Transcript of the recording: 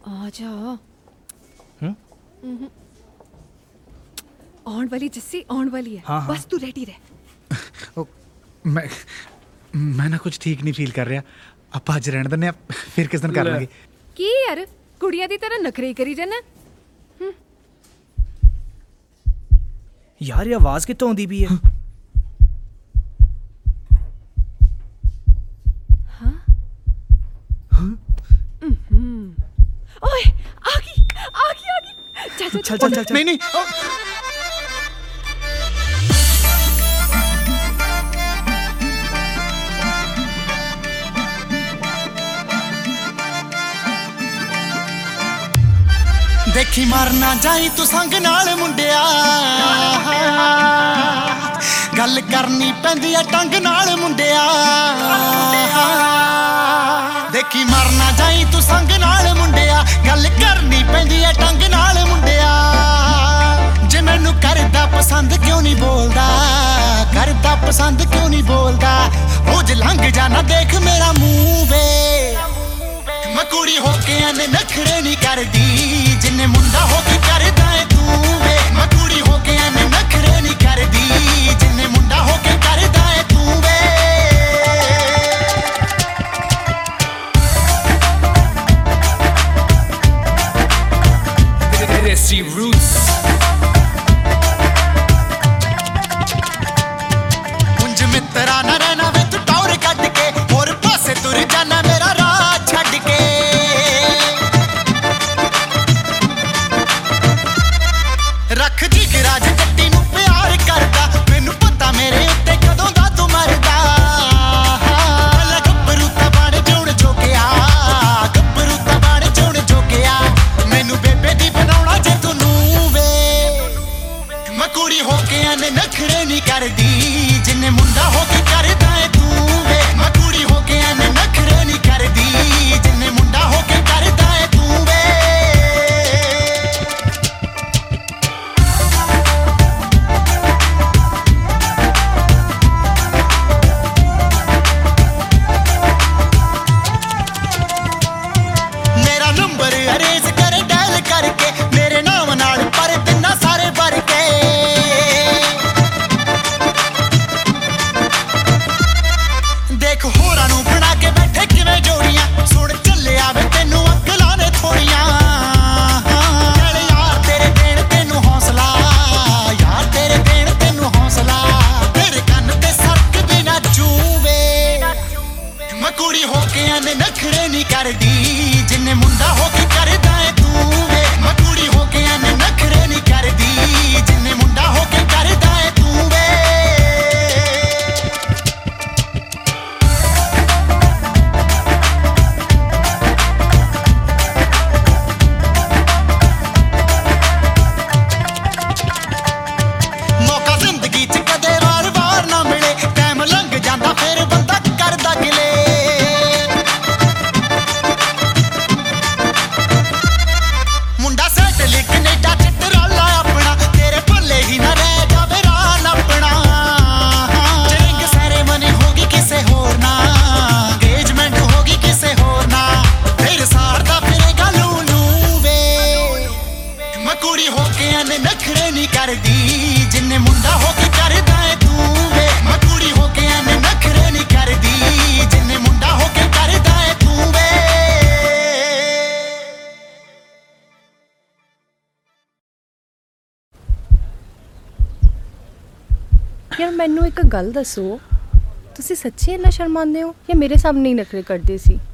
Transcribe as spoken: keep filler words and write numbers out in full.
ਆ ਜਾ। हम्म ਆਉਣ ਵਾਲੀ ਜੱਸੀ ਆਉਣ ਵਾਲੀ ਹੈ। हाँ, हाँ। ਬਸ ਤੂੰ ਰੈਡੀ ਰਹਿ। ओ, मैं मैं ना कुछ ठीक नहीं फील कर रहा। ਆਪਾਂ ਅੱਜ ਰਹਿਣ ਦਿੰਦੇ ਆ, ਫਿਰ ਕਿਸ ਦਿਨ ਕਰ ਲਾਂਗੇ। ਕੀ ਯਾਰ ਕੁੜੀਆਂ ਦੀ ਤਰ੍ਹਾਂ ਨਖਰੇ ਕਰੀ ਜਾਣਾ। यार ये आवाज कितों आउंदी पई है? ਓਏ ਆ ਗਈ ਆ ਗਈ ਆ ਗਈ। ਚੱਲ ਚੱਲ चल चल चल चल नहीं नहीं ओ, देखी मारना जाई तू संग नाल मुंडिया, गल करनी पैंदी है टंग नाल मुंडिया। देखी मारना जाई तू संग नाल मुंडिया, गल करनी पैंदी है टंग नाल मुंडिया। जे मैनू करदा पसंद क्यों नहीं बोलदा, करदा पसंद क्यों नहीं बोलदा। रोज लंघ जाना देख मेरा मुंह वे, मैं कुड़ी होके एने नखरे नहीं करदी, जिन्ने मुंडा होके करदा है तू वे। मैं कुड़ी होके एने नखरे नहीं करदी, जिन्ने मुंडा होके करदा है तू वे। देसी रूट्स कुंज मित्रा ना रहना वे तू टौर कट के, और पासे तुर जाना मेरा राह छड़ के। रख जी गिराज जट्टी नू प्यार करदा, मैनू पता मेरे उत्ते कदों दा तू मरदा। गब्बरू तबाड़ जोड़ जोगिया, गब्बरू तबाड़ जोड़ जोगिया। मैनू बेबे दी बनाउणा जे तू नू वे, मैं कुड़ी होके एने नखरे नहीं करदी, जिन्ने मुंडा होके करदा है तू वे। मैं कुड़ी होके एने नखरे नहीं करदी, जिन्ने मुंडा होके करदा है तू वे। मेरा नंबर अरेज करे डायल करके, मेरे नाम नाल पर दिना सारे भर के। देख होरां नू बना के बैठे किवें जोड़ियां, सुन चले आवे तेनू अकलां ने थोड़ियां। चल यार तेरे देण तेनू हौसला, यार तेरे देण तेनू हौसला। तेरे कन्न ते सरक भी ना चूवे, मैं कुड़ी होके एने नखरे नहीं करदी, जिन्ने मुंडा होके करदा है तू वे। मैं कुड़ी होके एने नखरे नहीं करदी, जिन्ने मुंडा होके करदा है तू वे। मौका जिंदगी च कदे वार वार ना मिले, टाइम लंघ जांदा फिर बंदा करदा गिले। मुंडा सेट लिख कनेडा च टराला अपना, तेरे भले ही ना रह जावे राह अपना। रिंग सैरेमनी होगी किसे होर ना, एंगेजमेंट होगी किसे होर ना, फिर सारदा फिरेगा लू लू वे। मैं कुड़ी होके एने नखरे नहीं करदी, जिन्ने मुंडा होके करदा है तू वे। मैं कुड़ी होके एने नखरे नहीं करदी, जिन्ने मुंडा होके करदा है तू वे। ਯਾਰ ਮੈਨੂੰ ਇੱਕ ਗੱਲ ਦੱਸੋ, ਤੁਸੀਂ ਸੱਚੀ ਇੰਨਾ ਸ਼ਰਮਾਉਂਦੇ ਹੋ ਜਾਂ ਮੇਰੇ ਸਾਹਮਣੇ ਹੀ ਨਖਰੇ ਕਰਦੇ ਸੀ?